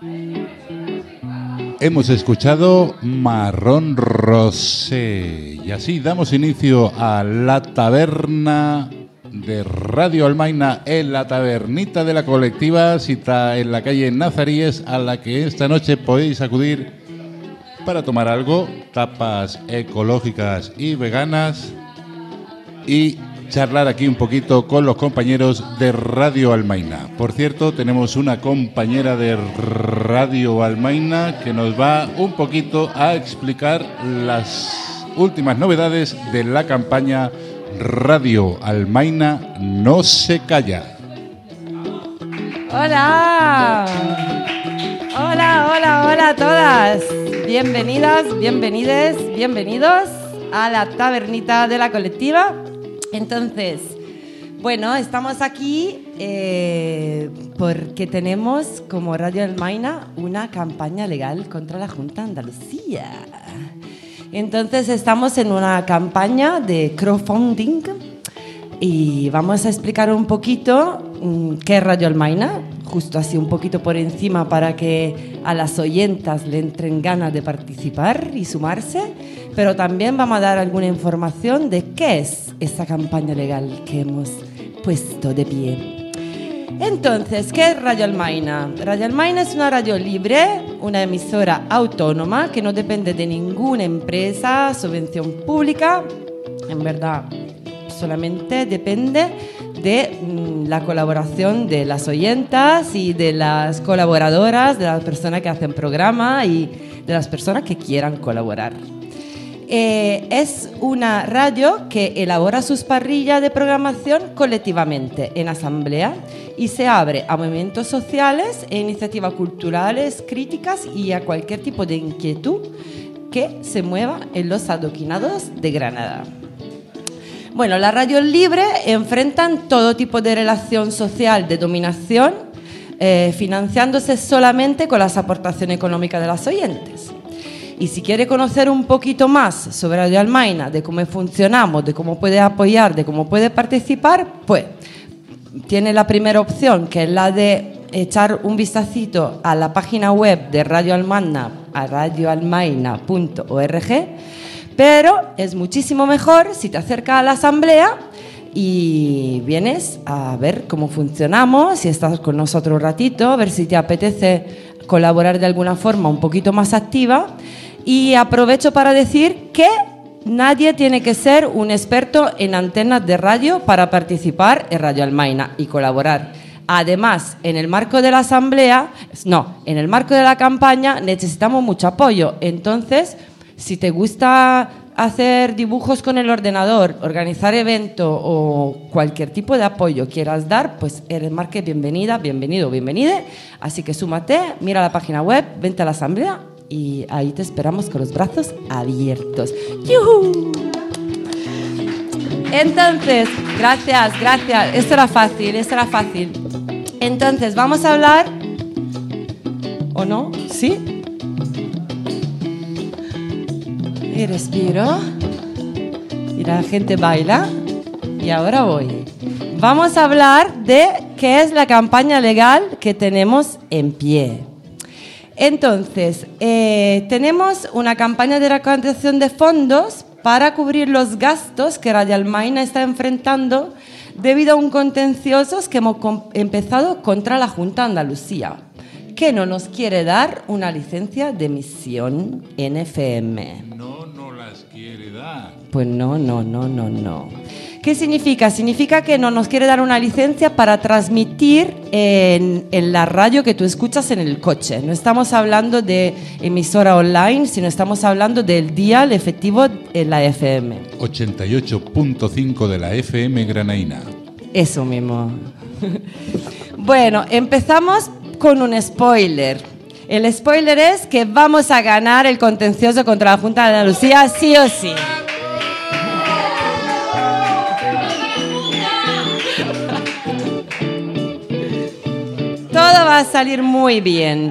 Hemos escuchado Marrón Rosé y así damos inicio a la taberna de Radio Almaina, en la tabernita de la colectiva, cita en la calle Nazaríes, a la que esta noche podéis acudir para tomar algo, tapas ecológicas y veganas, y charlar aquí un poquito con los compañeros de Radio Almaina. Por cierto, tenemos una compañera de Radio Almaina que nos va un poquito a explicar las últimas novedades de la campaña Radio Almaina no se calla. Hola. Hola a todas. Bienvenidas, bienvenidos a la tabernita de la colectiva. Entonces, bueno, estamos aquí porque tenemos como Radio Almaina una campaña legal contra la Junta de Andalucía. Entonces estamos en una campaña de crowdfunding y vamos a explicar un poquito qué es Radio Almaina, justo así un poquito por encima para que a las oyentas le entren ganas de participar y sumarse, pero también vamos a dar alguna información de qué es esta campaña legal que hemos puesto de pie. Entonces, ¿qué es Radio Almaina? Radio Almaina es una radio libre, una emisora autónoma que no depende de ninguna empresa, subvención pública. En verdad, solamente depende de la colaboración de las oyentas y de las colaboradoras, de las personas que hacen programa y de las personas que quieran colaborar. Es una radio que elabora sus parrillas de programación colectivamente en asamblea y se abre a movimientos sociales e iniciativas culturales, críticas y a cualquier tipo de inquietud que se mueva en los adoquinados de Granada. Bueno, las radios libres enfrentan todo tipo de relación social de dominación, financiándose solamente con las aportaciones económicas de las oyentes. Y si quiere conocer un poquito más sobre Radio Almaina, de cómo funcionamos, de cómo puede apoyar, de cómo puede participar, pues tiene la primera opción, que es la de echar un vistacito a la página web de Radio Almaina, a radioalmaina.org, pero es muchísimo mejor si te acercas a la asamblea y vienes a ver cómo funcionamos, si estás con nosotros un ratito, a ver si te apetece colaborar de alguna forma un poquito más activa. Y aprovecho para decir que nadie tiene que ser un experto en antenas de radio para participar en Radio Almaina y colaborar. Además, en el marco de la asamblea, en el marco de la campaña necesitamos mucho apoyo. Entonces, si te gusta hacer dibujos con el ordenador, organizar eventos o cualquier tipo de apoyo quieras dar, pues eres más que bienvenida, bienvenido, bienvenide. Así que súmate, mira la página web, vente a la asamblea y ahí te esperamos con los brazos abiertos. ¡Yuhu! Entonces, gracias. Esto era fácil. Entonces, vamos a hablar... ¿O no? ¿Sí? Y respiro. Y la gente baila. Y ahora voy. Vamos a hablar de qué es la campaña legal que tenemos en pie. Entonces, tenemos una campaña de recaudación de fondos para cubrir los gastos que Radio Almaina está enfrentando debido a un contencioso que hemos empezado contra la Junta de Andalucía, que no nos quiere dar una licencia de emisión en FM. No las quiere dar. Pues no. ¿Qué significa? Significa que no nos quiere dar una licencia para transmitir en la radio que tú escuchas en el coche. No estamos hablando de emisora online, sino estamos hablando del dial efectivo en la FM. 88.5 de la FM granaína. Eso mismo. Bueno, empezamos con un spoiler. El spoiler es que vamos a ganar el contencioso contra la Junta de Andalucía sí o sí. Todo va a salir muy bien.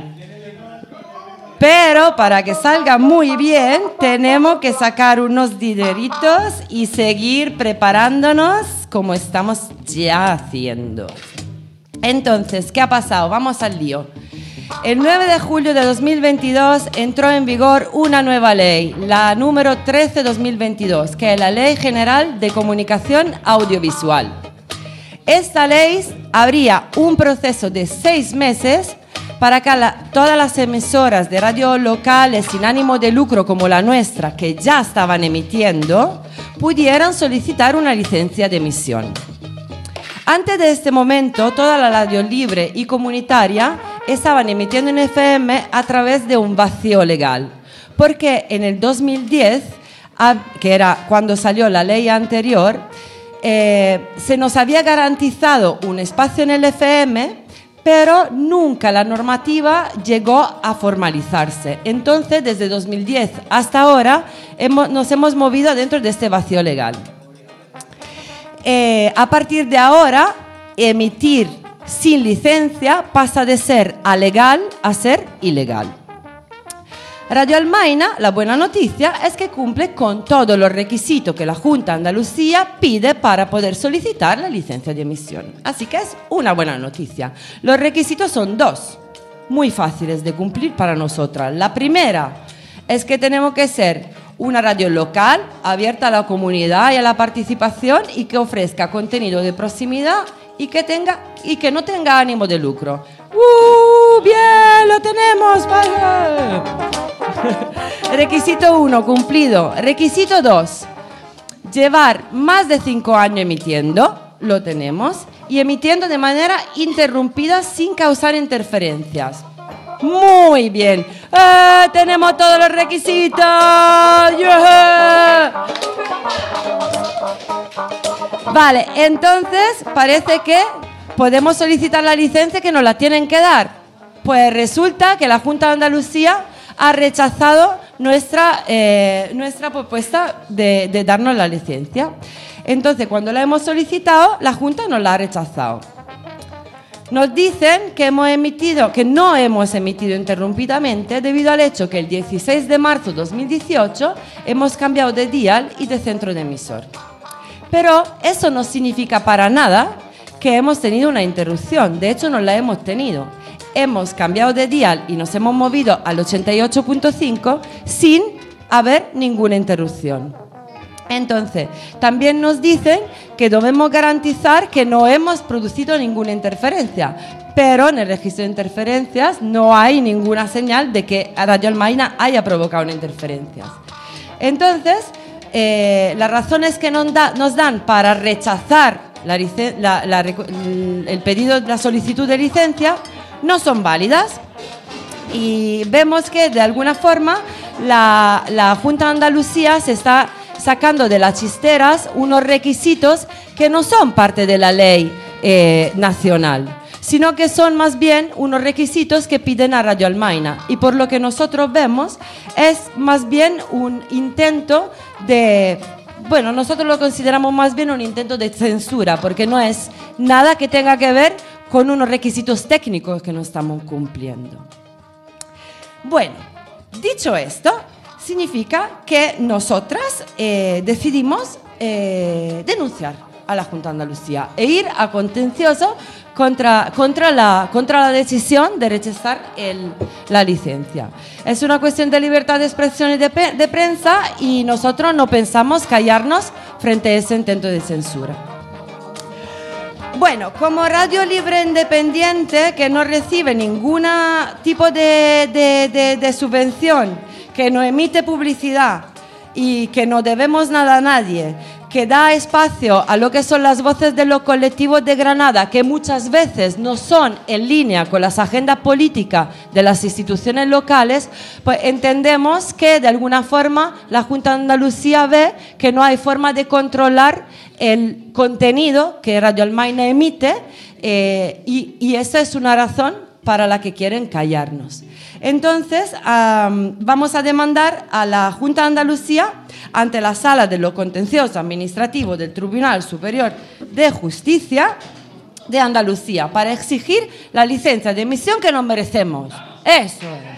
Pero para que salga muy bien, tenemos que sacar unos dineritos y seguir preparándonos como estamos ya haciendo. Entonces, ¿qué ha pasado? Vamos al lío. El 9 de julio de 2022 entró en vigor una nueva ley, la número 13/2022, que es la Ley General de Comunicación Audiovisual. Esta ley abría un proceso de 6 meses para que todas las emisoras de radio locales sin ánimo de lucro como la nuestra, que ya estaban emitiendo, pudieran solicitar una licencia de emisión. Antes de este momento, toda la radio libre y comunitaria estaban emitiendo en FM a través de un vacío legal, porque en el 2010, que era cuando salió la ley anterior, se nos había garantizado un espacio en el FM, pero nunca la normativa llegó a formalizarse. Entonces, desde 2010 hasta ahora, nos hemos movido dentro de este vacío legal. A partir de ahora, emitir sin licencia pasa de ser alegal a ser ilegal. Radio Almaina, la buena noticia es que cumple con todos los requisitos que la Junta de Andalucía pide para poder solicitar la licencia de emisión. Así que es una buena noticia. Los requisitos son 2, muy fáciles de cumplir para nosotras. La primera es que tenemos que ser una radio local, abierta a la comunidad y a la participación y que ofrezca contenido de proximidad y que no tenga ánimo de lucro. ¡Bien! ¡Lo tenemos! ¡Vale! Requisito 1, cumplido. Requisito 2, llevar más de 5 años emitiendo, lo tenemos, y emitiendo de manera interrumpida sin causar interferencias. Muy bien. Tenemos todos los requisitos. Yeah. Vale, entonces parece que podemos solicitar la licencia que nos la tienen que dar. Pues resulta que la Junta de Andalucía ha rechazado nuestra propuesta de darnos la licencia. Entonces, cuando la hemos solicitado, la Junta nos la ha rechazado. Nos dicen que no hemos emitido interrumpidamente debido al hecho que el 16 de marzo de 2018 hemos cambiado de dial y de centro de emisor. Pero eso no significa para nada que hemos tenido una interrupción. De hecho, no la hemos tenido. Hemos cambiado de dial y nos hemos movido al 88.5 sin haber ninguna interrupción. Entonces, también nos dicen que debemos garantizar que no hemos producido ninguna interferencia, pero en el registro de interferencias no hay ninguna señal de que Radio Almaina haya provocado una interferencia. Entonces, las razones que nos dan para rechazar el pedido, la solicitud de licencia, no son válidas y vemos que de alguna forma la Junta de Andalucía se está sacando de las chisteras unos requisitos que no son parte de la ley nacional, sino que son más bien unos requisitos que piden a Radio Almaina. Y por lo que nosotros vemos, es más bien un intento de... Bueno, nosotros lo consideramos más bien un intento de censura, porque no es nada que tenga que ver con unos requisitos técnicos que no estamos cumpliendo. Bueno, dicho esto, significa que nosotras decidimos denunciar a la Junta de Andalucía e ir a contencioso contra la decisión de rechazar la licencia. Es una cuestión de libertad de expresión y de prensa y nosotros no pensamos callarnos frente a ese intento de censura. Bueno, como radio libre independiente que no recibe ningún tipo de subvención, que no emite publicidad y que no debemos nada a nadie, que da espacio a lo que son las voces de los colectivos de Granada, que muchas veces no son en línea con las agendas políticas de las instituciones locales, pues entendemos que de alguna forma la Junta de Andalucía ve que no hay forma de controlar el contenido que Radio Almaina emite y esa es una razón para la que quieren callarnos. Entonces, vamos a demandar a la Junta de Andalucía ante la Sala de lo Contencioso Administrativo del Tribunal Superior de Justicia de Andalucía para exigir la licencia de emisión que nos merecemos. Eso es.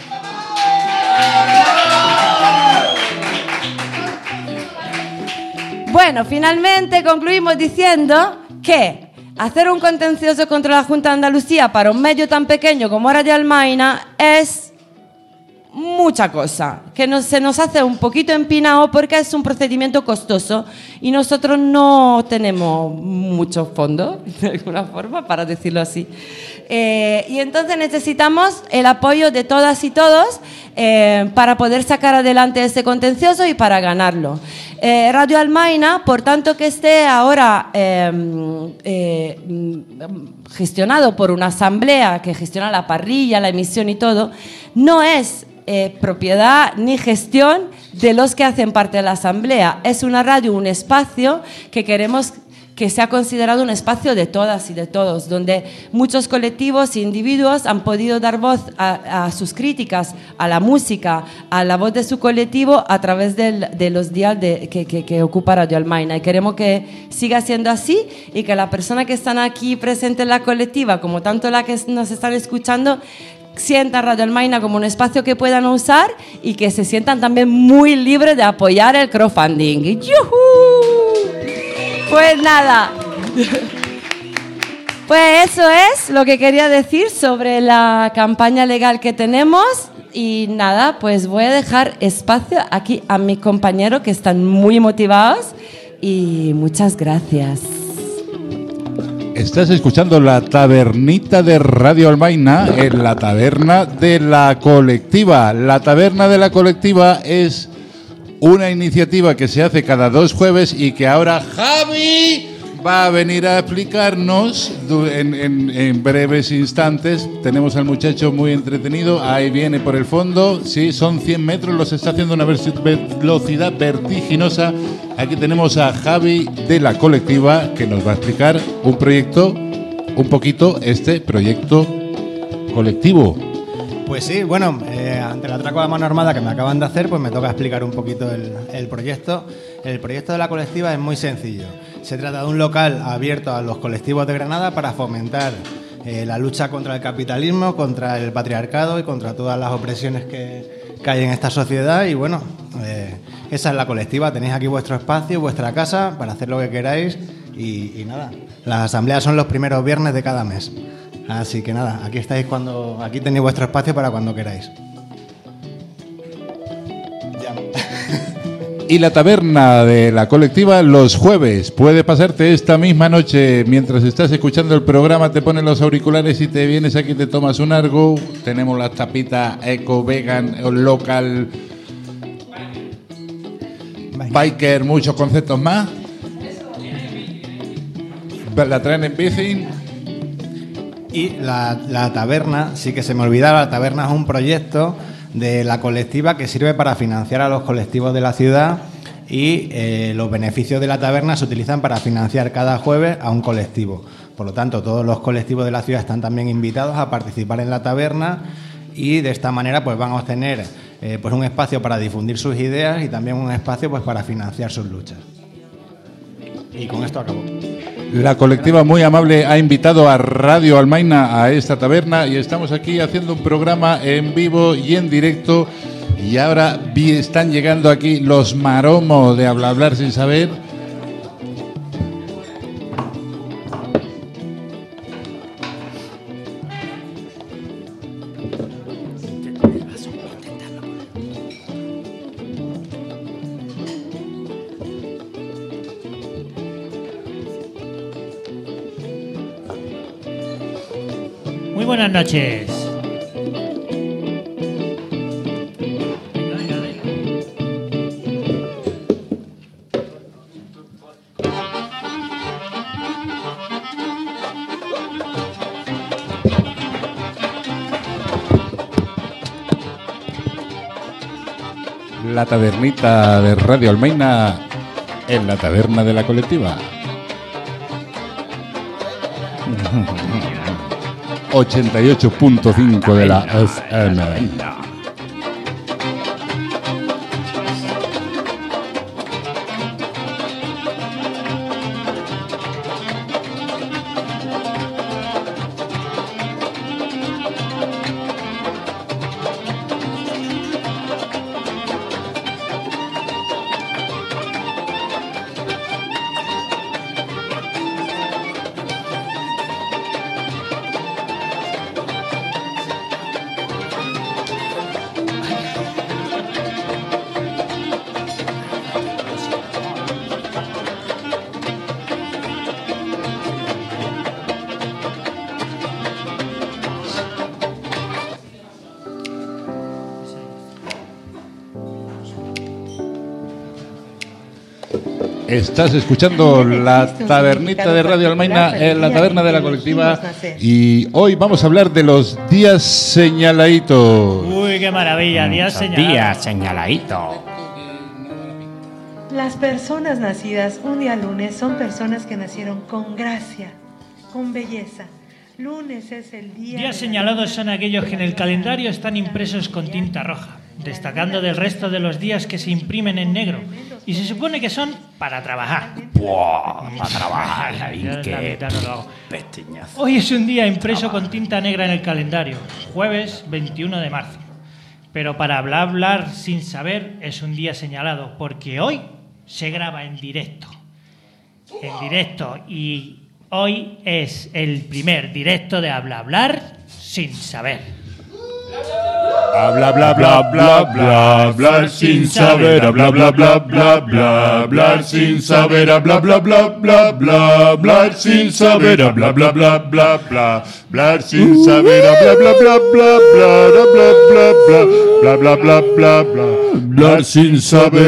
Bueno, finalmente concluimos diciendo que hacer un contencioso contra la Junta de Andalucía para un medio tan pequeño como Radio Almaina es mucha cosa, que se nos hace un poquito empinado porque es un procedimiento costoso y nosotros no tenemos mucho fondo, de alguna forma, para decirlo así. Y entonces necesitamos el apoyo de todas y todos para poder sacar adelante ese contencioso y para ganarlo. Radio Almaina, por tanto que esté ahora gestionado por una asamblea que gestiona la parrilla, la emisión y todo, no es propiedad ni gestión de los que hacen parte de la asamblea. Es una radio, un espacio que queremos que sea considerado un espacio de todas y de todos, donde muchos colectivos e individuos han podido dar voz a sus críticas, a la música, a la voz de su colectivo a través de los días que ocupa Radio Almaina. Y queremos que siga siendo así y que la persona que están aquí presente en la colectiva, como tanto la que nos están escuchando, sientan Radio Almaina como un espacio que puedan usar y que se sientan también muy libres de apoyar el crowdfunding. ¡Yujú! Pues nada, pues eso es lo que quería decir sobre la campaña legal que tenemos y nada, pues voy a dejar espacio aquí a mis compañeros que están muy motivados y muchas gracias. Estás escuchando la tabernita de Radio Almaina en la taberna de la colectiva. La taberna de la colectiva es una iniciativa que se hace cada 2 jueves y que ahora Javi va a venir a explicarnos en breves instantes. Tenemos al muchacho muy entretenido, ahí viene por el fondo, sí, son 100 metros, los está haciendo a una velocidad vertiginosa. Aquí tenemos a Javi de la colectiva que nos va a explicar un proyecto, un poquito este proyecto colectivo. Pues sí, bueno, ante el atraco a mano armada que me acaban de hacer, pues me toca explicar un poquito el proyecto. El proyecto de la colectiva es muy sencillo. Se trata de un local abierto a los colectivos de Granada para fomentar la lucha contra el capitalismo, contra el patriarcado y contra todas las opresiones que hay en esta sociedad. Y bueno, esa es la colectiva. Tenéis aquí vuestro espacio, vuestra casa, para hacer lo que queráis. Y nada, las asambleas son los primeros viernes de cada mes. Así que nada, aquí tenéis vuestro espacio para cuando queráis. Y la taberna de la colectiva los jueves. Puede pasarte esta misma noche mientras estás escuchando el programa, te pones los auriculares y te vienes aquí, te tomas un Argo. Tenemos las tapitas eco, vegan, local, biker, muchos conceptos más. La traen en bici. Y la taberna, sí que se me olvidaba, la taberna es un proyecto de la colectiva que sirve para financiar a los colectivos de la ciudad y los beneficios de la taberna se utilizan para financiar cada jueves a un colectivo. Por lo tanto, todos los colectivos de la ciudad están también invitados a participar en la taberna y de esta manera pues van a obtener pues un espacio para difundir sus ideas y también un espacio pues para financiar sus luchas. Y con esto acabo. La colectiva muy amable ha invitado a Radio Almaina a esta taberna y estamos aquí haciendo un programa en vivo y en directo y ahora están llegando aquí los maromos de hablar sin saber. Muy buenas noches. La tabernita de Radio Almaina en la taberna de la colectiva. 88.5 de la FM. Estás escuchando la tabernita de Radio Almaina en la taberna de la colectiva y hoy vamos a hablar de los días señaladitos. Uy, qué maravilla, días señalados. Días señaladitos. Las personas nacidas un día lunes son personas que nacieron con gracia, con belleza. Lunes es el día... Días señalados son aquellos que en el calendario están impresos con tinta roja, destacando del resto de los días que se imprimen en negro. Y se supone que son para trabajar. ¡Buah! Para trabajar, Yo la qué mitad no lo hago. pestiñazo. Hoy es un día impreso con tinta negra en el calendario, jueves 21 de marzo. Pero para hablar sin saber es un día señalado, porque hoy se graba en directo. En directo. Y hoy es el primer directo de hablar sin saber. Habla, bla, bla, bla, bla, hablar sin saber, habla, bla, bla, bla, bla, hablar sin saber, habla, bla, bla, bla, bla, hablar sin saber, habla, bla, bla, bla, bla, hablar sin saber, habla, bla, bla, bla, bla, bla, bla, bla, bla, bla, bla, bla, bla, hablar sin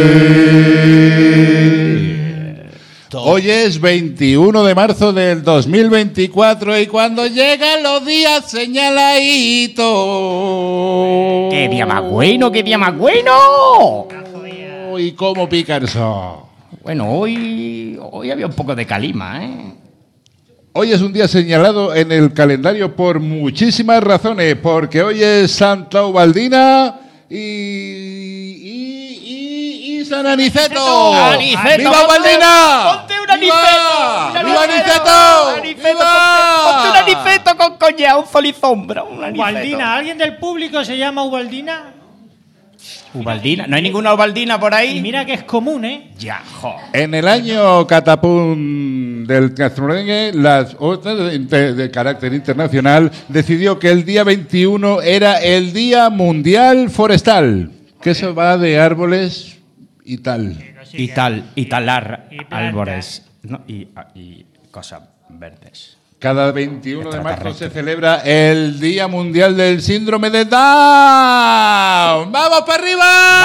saber. Hoy es 21 de marzo del 2024 y cuando llegan los días señaladitos. ¡Qué día más bueno, qué día más bueno! ¿Y cómo pica el sol? Bueno, hoy había un poco de calima, ¿eh? Hoy es un día señalado en el calendario por muchísimas razones, porque hoy es Santa Ubaldina y San Aniceto. ¡Aniceto! ¡Viva Ubaldina! ¡Ponte un aniceto! ¡Viva Aniceto! ¡Ponte un aniceto con coña, un sol y sombra! Un aniceto. Ubaldina, ¿alguien del público se llama Ubaldina? ¿Ubaldina? ¿No hay ninguna Ubaldina por Y ahí? mira que es común, ¿eh? Ya, jo. En el año catapum del gastronomía, las otras de carácter internacional decidió que el día 21 era el Día Mundial Forestal, que eso va de árboles y tal. Y talar Y plantar. árboles, ¿no? y cosas verdes. Cada 21 de marzo se celebra el Día Mundial del Síndrome de Down. ¡Vamos para arriba!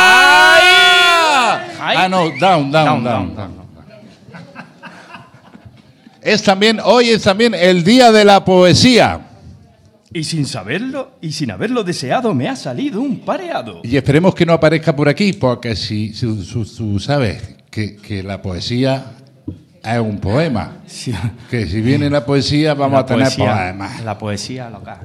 ¡Ay! Ah, no, down. Hoy es también el Día de la Poesía. Y sin saberlo, y sin haberlo deseado, me ha salido un pareado. Y esperemos que no aparezca por aquí, porque si tú sabes que la poesía es un poema. Sí. Que si viene la poesía vamos a tener poemas. La poesía loca.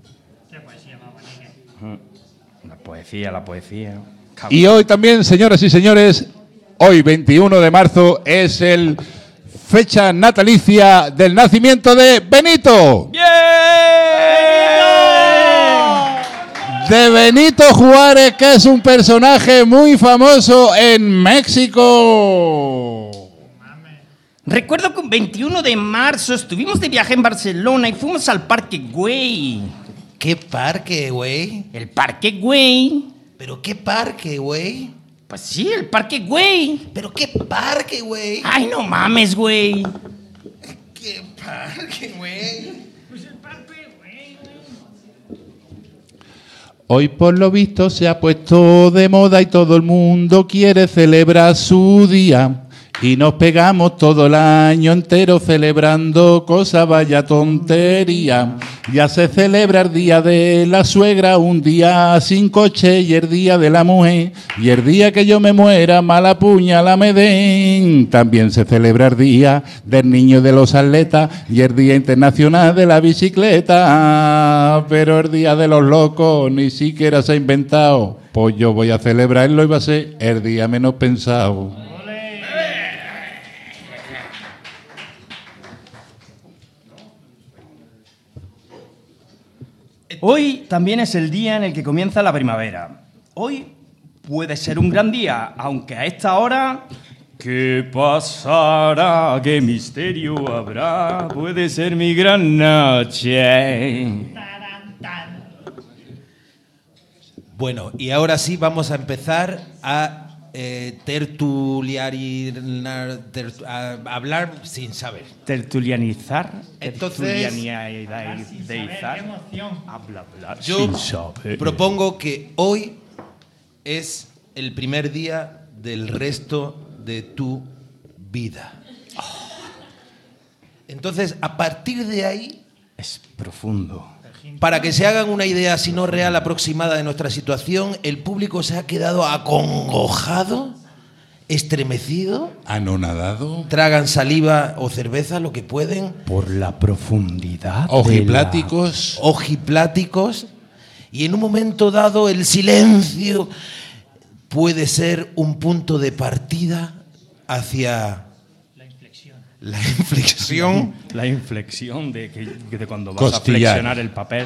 La poesía. Y hoy también, señoras y señores, hoy 21 de marzo es el fecha natalicia del nacimiento de Benito. ¡Bien! De Benito Juárez, que es un personaje muy famoso en México. Recuerdo que un 21 de marzo estuvimos de viaje en Barcelona y fuimos al Parque Güell. ¿Qué parque, güey? ¿El Parque Güell? ¿Pero qué parque, güey? Pues sí, el Parque Güell. ¿Pero qué parque, güey? Ay, no mames, güey. ¿Qué parque, güey? Hoy por lo visto se ha puesto de moda y todo el mundo quiere celebrar su día. Y nos pegamos todo el año entero celebrando cosas, vaya tontería. Ya se celebra el día de la suegra, un día sin coche y el día de la mujer. Y el día que yo me muera, mala puñalada me den. También se celebra el día del niño de los atletas y el día internacional de la bicicleta. Pero el día de los locos ni siquiera se ha inventado. Pues yo voy a celebrarlo y va a ser el día menos pensado. Hoy también es el día en el que comienza la primavera. Hoy puede ser un gran día, aunque a esta hora... ¿Qué pasará? ¿Qué misterio habrá? Puede ser mi gran noche. Bueno, y ahora sí vamos a empezar a tertuliar y a hablar sin saber. Tertulianizar. Entonces, Tertulianizar. Habla Yo sin saber. propongo que hoy es el primer día del resto de tu vida. Entonces, a partir de ahí, Es profundo. para que se hagan una idea, si no real, aproximada de nuestra situación, el público se ha quedado acongojado, estremecido, Anonadado. tragan saliva o cerveza, lo que pueden, Por la profundidad. Ojipláticos. ojipláticos, y en un momento dado el silencio puede ser un punto de partida hacia la inflexión. La inflexión de cuando vas Costillar. a flexionar el papel.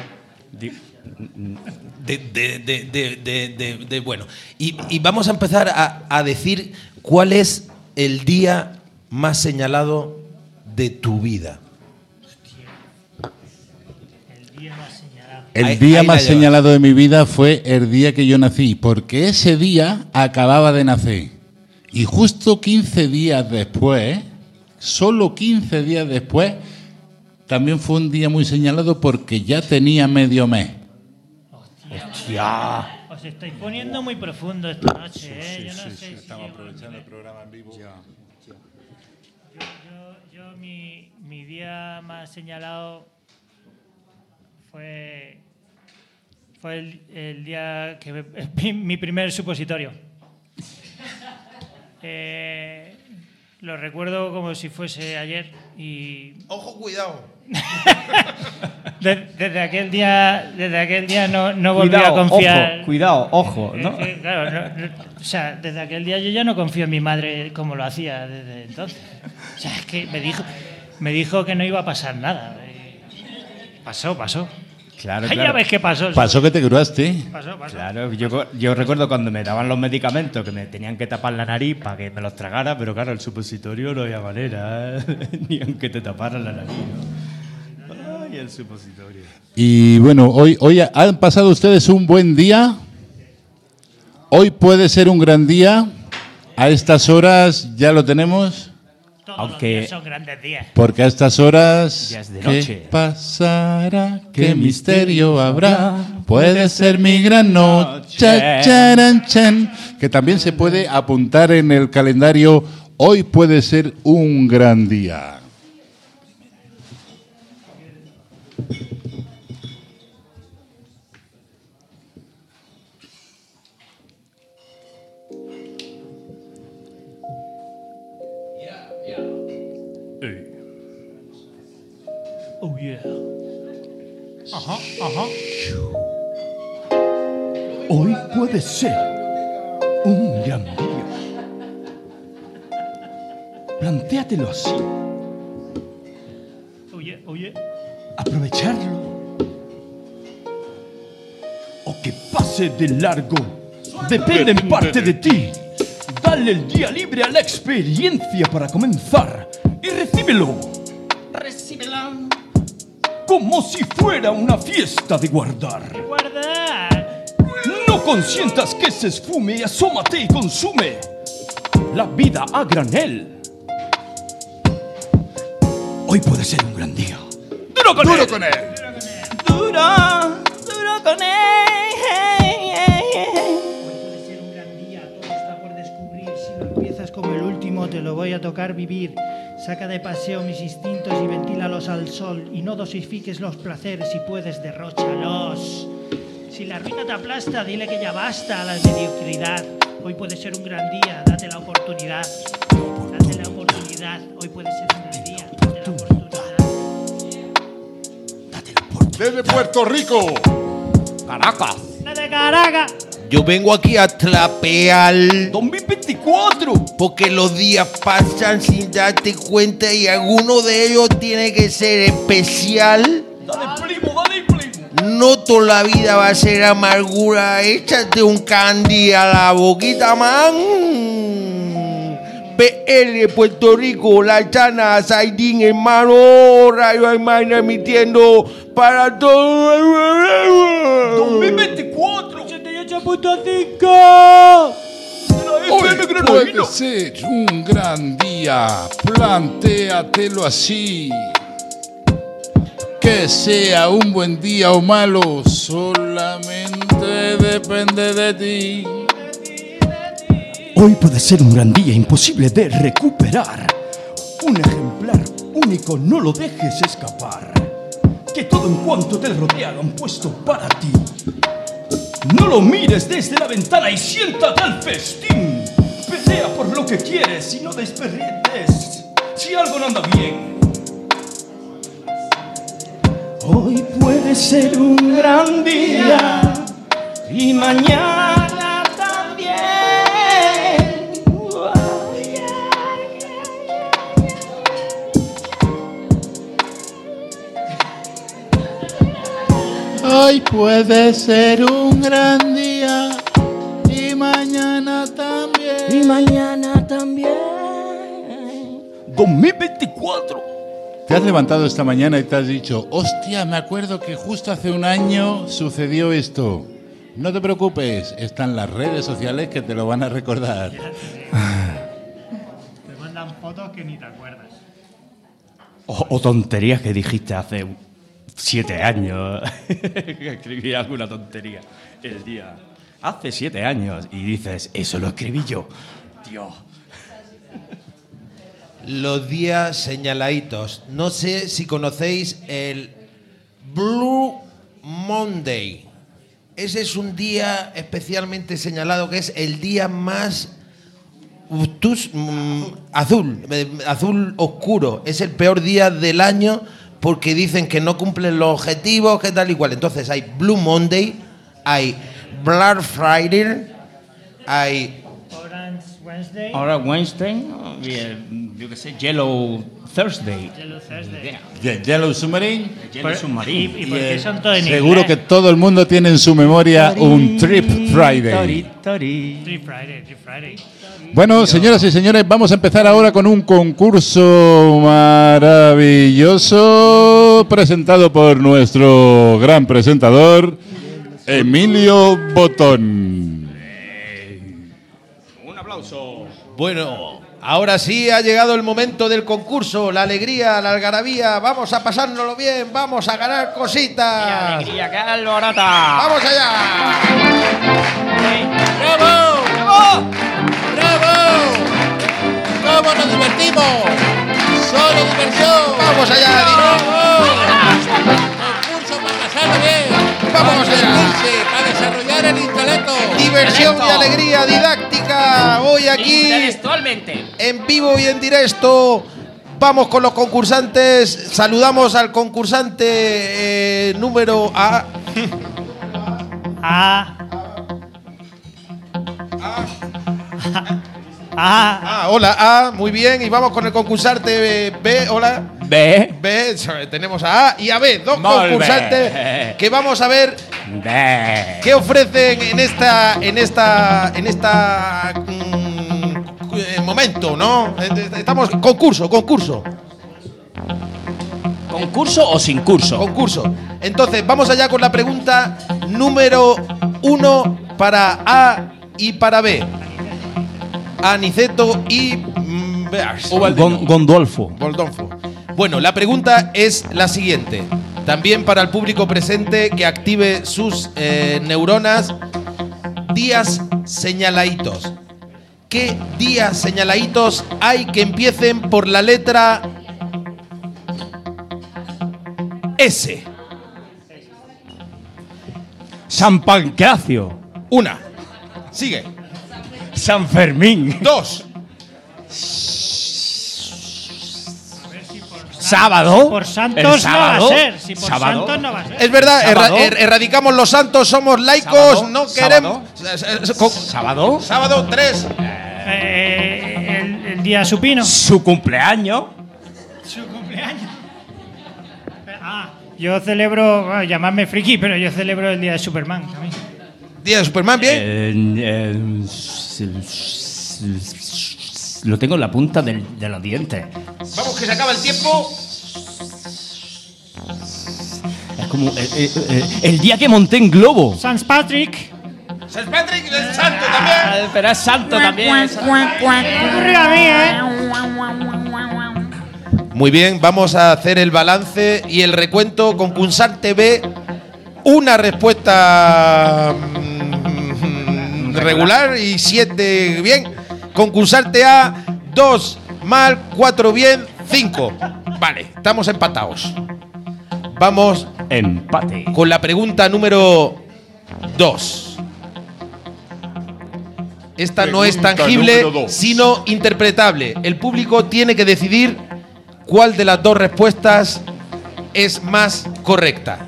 Bueno, y vamos a empezar a decir cuál es el día más señalado de tu vida. El Ahí- día ahí la más llevas. señalado de mi vida fue el día que yo nací, porque ese día acababa de nacer. Y justo 15 días después, solo 15 días después, también fue un día muy señalado porque ya tenía medio mes. ¡Hostia! Os estáis poniendo muy profundo esta noche, ¿eh? Yo no sé si Estamos llego aprovechando el programa en vivo. mi día más señalado fue el día que mi primer supositorio. Lo recuerdo como si fuese ayer y Ojo, cuidado. desde aquel día no volví a confiar. Ojo, ¿no? Claro, o sea, desde aquel día yo ya no confío en mi madre como lo hacía desde entonces. O sea, es que me dijo que no iba a pasar nada. Pasó. Claro, Ay, ya ves qué pasó. Pasó que te curaste. Pasó. Claro, yo recuerdo cuando me daban los medicamentos que me tenían que tapar la nariz para que me los tragara, pero claro, el supositorio no había manera, ni aunque te taparan la nariz, ¿no? Ay, el supositorio. Y bueno, hoy han pasado ustedes un buen día. Hoy puede ser un gran día. A estas horas ya lo tenemos. Todos Aunque- los días son grandes días. Porque a estas horas, Ya es de ¿qué noche. pasará? ¿Qué misterio habrá? Puede ser mi gran noche. Charan, chan. Que también se puede apuntar en el calendario. Hoy puede ser un gran día. Oh yeah. Ajá. Hoy puede ser un gran día. Plantéatelo así, Oh yeah. aprovecharlo o que pase de largo. Depende en parte de ti. Dale el día libre a la experiencia para comenzar y recíbelo Recíbela. como si fuera una fiesta de guardar. Guardar. No consientas que se esfume, asómate y consume la vida a granel. Hoy puede ser un gran día. ¡Duro con él! Duro con él. Puede ser un gran día, todo está por descubrir. Si lo empiezas como el último, te lo voy a tocar vivir. Saca de paseo mis instintos y ventílalos al sol. Y no dosifiques los placeres, si puedes, derróchalos. Si la ruina te aplasta, dile que ya basta a la mediocridad. Hoy puede ser un gran día, date la oportunidad. Date la oportunidad, hoy puede ser un gran día, date la oportunidad. Desde Puerto Rico. Caracas. ¡Dale, Caracas! Yo vengo aquí a trapear 2024. porque los días pasan sin darte cuenta y alguno de ellos tiene que ser especial. Dale, primo, dale, primo. No toda la vida va a ser amargura. Échate un candy a la boquita, man. PR, Puerto Rico, La Chana, Saidín, hermano, Radio Hermana emitiendo para todo. 2024. 78.5. Hoy puede ser un gran día. Plantéatelo así. Que sea un buen día o malo, solamente depende de ti. Hoy puede ser un gran día imposible de recuperar. Un ejemplar único, no lo dejes escapar. Que todo en cuanto te rodea lo han puesto para ti. No lo mires desde la ventana y siéntate al festín. Pelea por lo que quieres y no desperdicies si algo no anda bien. Hoy puede ser un gran día y mañana también. Hoy puede ser un gran día y mañana también. Y mañana también. 2024. Te has levantado esta mañana y te has dicho, hostia, me acuerdo que justo hace un año sucedió esto. No te preocupes, están las redes sociales que te lo van a recordar. Te mandan fotos que ni te acuerdas. O tonterías que dijiste hace 7 años. Que escribí alguna tontería el día. Hace 7 años. Y dices, eso lo escribí yo. Dios. Los días señaladitos. No sé si conocéis el Blue Monday. Ese es un día especialmente señalado que es el día más azul oscuro. Es el peor día del año porque dicen que no cumplen los objetivos, que tal y cual. Entonces hay Blue Monday, hay Black Friday, hay Wednesday. Ahora Wednesday, yo qué sé, Yellow Thursday. Yellow Thursday. Yellow Submarine. Yellow Submarine. ¿Y por qué son todos en Seguro que inglés? todo el mundo tiene en su memoria un Trip Friday. Free Friday. Bueno, señoras y señores, vamos a empezar ahora con un concurso maravilloso presentado por nuestro gran presentador, Emilio Botón. Un aplauso. Bueno, ahora sí ha llegado el momento del concurso, la alegría, la algarabía. Vamos a pasárnoslo bien, vamos a ganar cositas. ¡Alegría, qué alborota! ¡Vamos allá! ¡Bravo! ¡Bravo! ¡Bravo! ¿Cómo nos divertimos? ¡Solo diversión! ¡Vamos allá! ¡Concurso para pasarlo bien! ¡Vamos allá! ¡Para desarrollar el intelecto! Diversión y alegría didáctica. Hoy aquí, Intelectualmente. en vivo y en directo. Vamos con los concursantes. Saludamos al concursante número A. Hola, A. Muy bien. Y vamos con el concursante B. Hola. B. Tenemos a A y a B. Dos Molt concursantes bé. que vamos a ver B. qué ofrecen en esta momento, ¿no? Estamos concurso. ¿Concurso o sin curso? Concurso. Entonces, vamos allá con la pregunta número 1 para A y para B. Aniceto y Gondolfo. Goldolfo. Bueno, la pregunta es la siguiente. También para el público presente que active sus neuronas. Días señaladitos. ¿Qué días señaladitos hay que empiecen por la letra S? San Pancracio. Una. Sigue. San Fermín. 2. Sábado. Por El santos no va a sábado. ser. Si por Sábado. santos no va a ser. Es verdad, Sábado. erradicamos los santos, somos laicos, Sábado. no queremos. Sábado. Sábado 3. El día supino. Su cumpleaños. Su cumpleaños. Yo celebro, bueno, llamadme friki, pero yo celebro el día de Superman también. Día de Superman, bien. Lo tengo en la punta de los dientes. Vamos, que se acaba el tiempo. Es como el día que monté en globo. San Patrick. San Patrick y el santo también. Pero es santo también. Me ocurrió a mí, ¿eh? Muy bien, vamos a hacer el balance y el recuento. Concursante B, una respuesta regular y 7 bien. Concursante A, 2 mal, 4 bien, 5. Vale, estamos empatados. Vamos Empate. con la pregunta número 2. Esta no es Pregunta tangible, número 2. sino interpretable. El público tiene que decidir cuál de las dos respuestas es más correcta.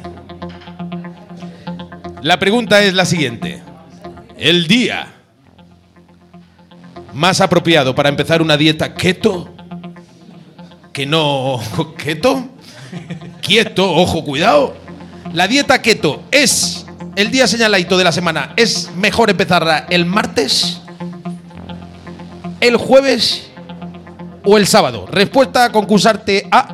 La pregunta es la siguiente. El día más apropiado para empezar una dieta keto, que no keto, quieto, ojo, cuidado. La dieta keto es el día señaladito de la semana. ¿Es mejor empezarla el martes, el jueves o el sábado? Respuesta concursante A.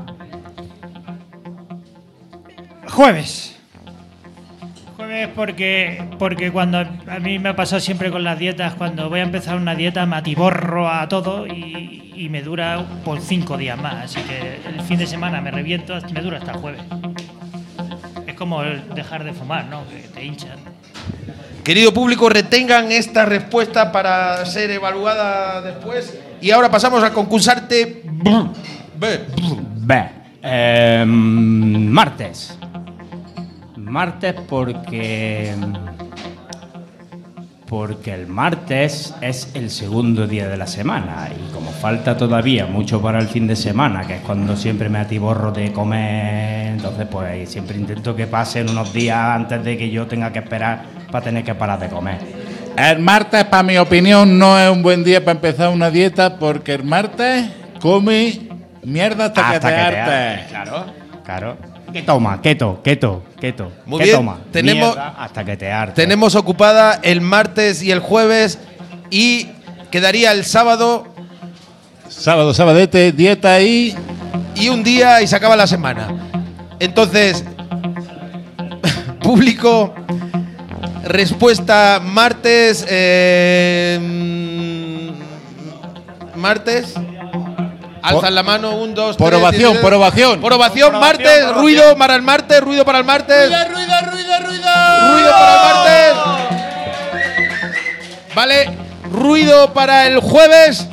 Jueves. Jueves porque cuando a mí me ha pasado siempre con las dietas, cuando voy a empezar una dieta me atiborro a todo y me dura por 5 días más. Así que el fin de semana me reviento, me dura hasta el jueves. Es como el dejar de fumar, ¿no? Que te hinchan. Querido público, retengan esta respuesta para ser evaluada después. Y ahora pasamos al concursante B. B. Martes. Martes porque el martes es el segundo día de la semana y como falta todavía mucho para el fin de semana, que es cuando siempre me atiborro de comer, entonces pues siempre intento que pasen unos días antes de que yo tenga que esperar para tener que parar de comer. El martes, para mi opinión, no es un buen día para empezar una dieta porque el martes come mierda hasta que te hartes. Claro. ¿Qué toma? Keto. Muy ¿Qué bien, toma? tenemos- Mierda hasta que te hartes. Tenemos ocupada el martes y el jueves y quedaría el sábado Sábado, sabadete, dieta y... y un día y se acaba la semana. Entonces, público, respuesta martes. Martes. Alzan la mano, 1, 2, 3. Por ovación, por ovación. Por ovación, martes, ruido para el martes, ruido para el martes. Ruido para el martes. Vale, ruido para el jueves.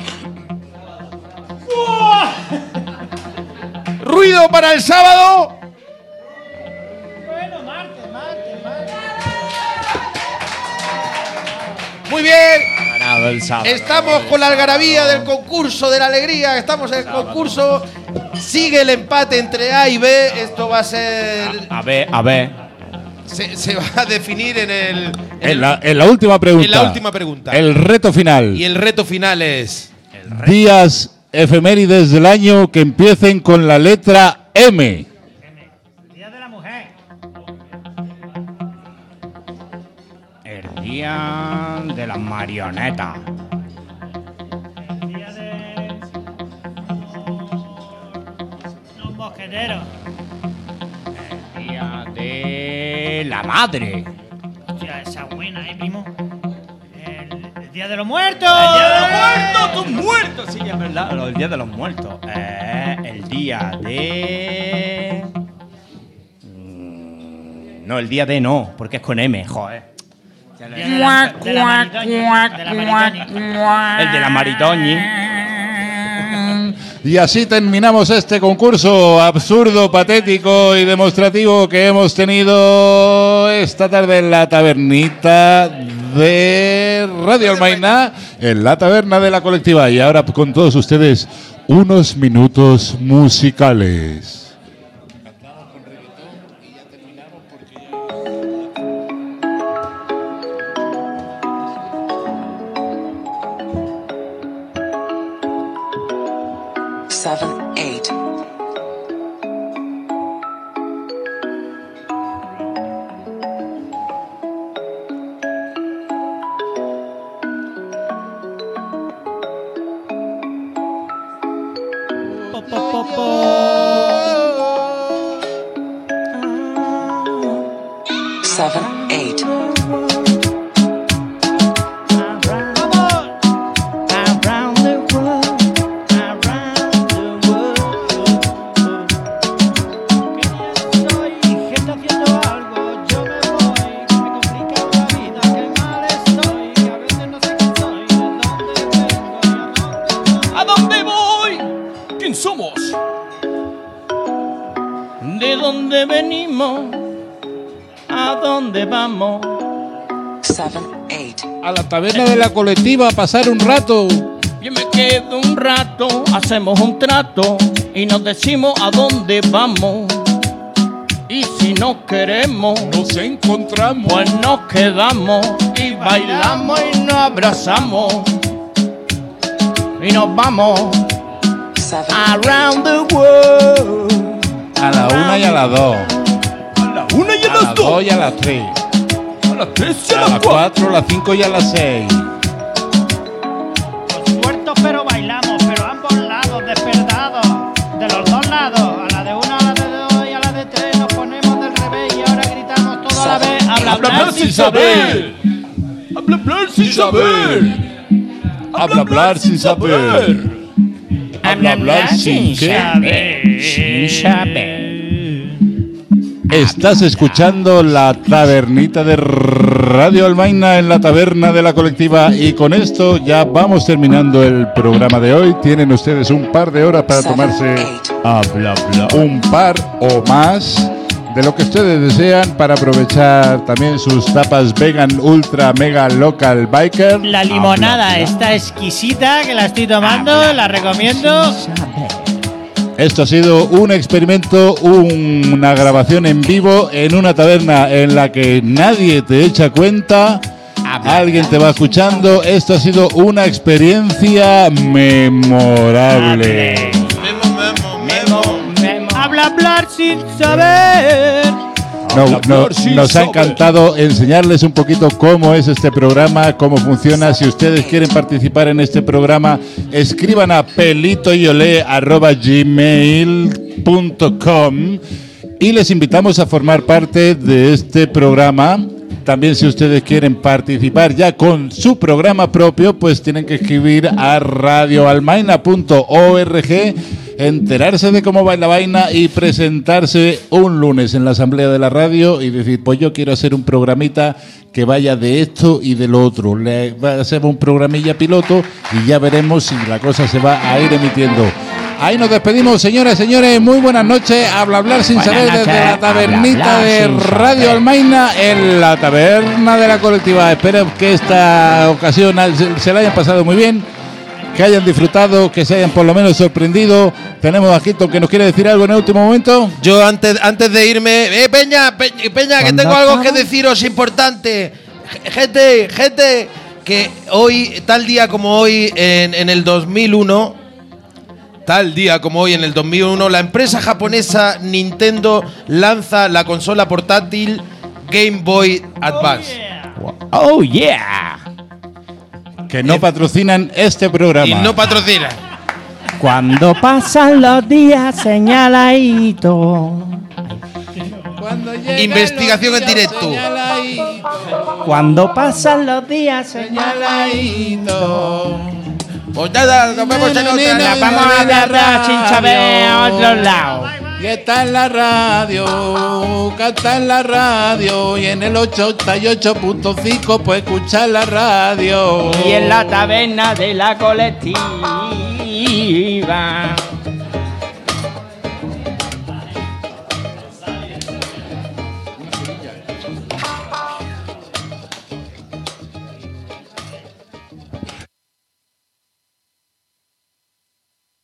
Ruido para el sábado. Muy bien. Ganado el sábado. Estamos con la algarabía del concurso de la alegría. Estamos en el concurso. Sigue el empate entre A y B. Esto va a ser. A ver. Se va a definir En la última pregunta. En la última pregunta. El reto final. Y el reto final es. Días efemérides del año que empiecen con la letra M. Día de la mujer. El día de las marionetas. Día de los mosqueteros. El día de la madre. Hostia, esa buena, primo. El día de los muertos. ¡El día de los muertos! ¡Tus muertos! Sí, es verdad. El día de los muertos. El día de. No, el día de no, porque es con M, joder. El día de la Maritoñi. El de la Maritoñi. Y así terminamos este concurso absurdo, patético y demostrativo que hemos tenido esta tarde en la tabernita de Radio Almaina, en la taberna de la colectiva. Y ahora con todos ustedes unos minutos musicales. 7, 8. Seven, eight. ¿A dónde voy? dónde venimos, a dónde vamos. 7, 8. A la taberna de la colectiva a pasar un rato. Yo me quedo un rato, hacemos un trato y nos decimos a dónde vamos. Y si no queremos, Nos encontramos. pues nos quedamos y bailamos y nos abrazamos y nos vamos 7, around the world. A la 1 y a las 2. A la 1 y a A las las 2. 2 y a las 3. A las 3 y A a las las 4. 4, a las 5 y a las 6. Tuertos pero bailamos, pero a ambos lados, despertados, de los dos lados, a la de uno, a la de dos y a la de tres, nos ponemos del revés y ahora gritamos todo a la vez, habla hablar sin saber. Habla hablar sin saber. Habla hablar sin saber. Habla hablar sin qué. Sin saber. Estás escuchando la tabernita de Radio Almaina en la taberna de la colectiva y con esto ya vamos terminando el programa de hoy. Tienen ustedes un par de horas para 7, tomarse 8. un par o más de lo que ustedes desean para aprovechar también sus tapas vegan ultra mega local biker. La limonada está exquisita, que la estoy tomando, la recomiendo. Esto ha sido un experimento, una grabación en vivo en una taberna en la que nadie te echa cuenta, alguien te va escuchando. Esto ha sido una experiencia memorable. Habla hablar sin saber. Nos ha encantado enseñarles un poquito cómo es este programa, cómo funciona. Si ustedes quieren participar en este programa, escriban a pelitoyole@gmail.com y les invitamos a formar parte de este programa. También si ustedes quieren participar ya con su programa propio, pues tienen que escribir a radioalmaina.org, enterarse de cómo va la vaina y presentarse un lunes en la asamblea de la radio y decir, pues yo quiero hacer un programita que vaya de esto y del otro. Le hacemos un programilla piloto y ya veremos si la cosa se va a ir emitiendo. Ahí nos despedimos, señoras y señores. Muy buenas noches. Hablar sin saber desde la tabernita de Radio Almaina en la taberna de la colectiva. Espero que esta ocasión se la hayan pasado muy bien, que hayan disfrutado, que se hayan por lo menos sorprendido. Tenemos a Quito que nos quiere decir algo en el último momento. Yo antes de irme, Peña, que tengo algo que deciros importante. Gente, que hoy, tal día como hoy en el 2001, la empresa japonesa Nintendo lanza la consola portátil Game Boy Advance. Oh yeah. Que no patrocinan este programa. Y no patrocina. Cuando pasan los días señaladito. Investigación en directo. Cuando pasan los días Señaladito. Pues nada, nos vemos en otra. Nos vamos a agarrar sin saber a otro lado. Y está en la radio, canta en la radio, y en el 88.5 pues escuchar la radio. Y en la taberna de la colectiva.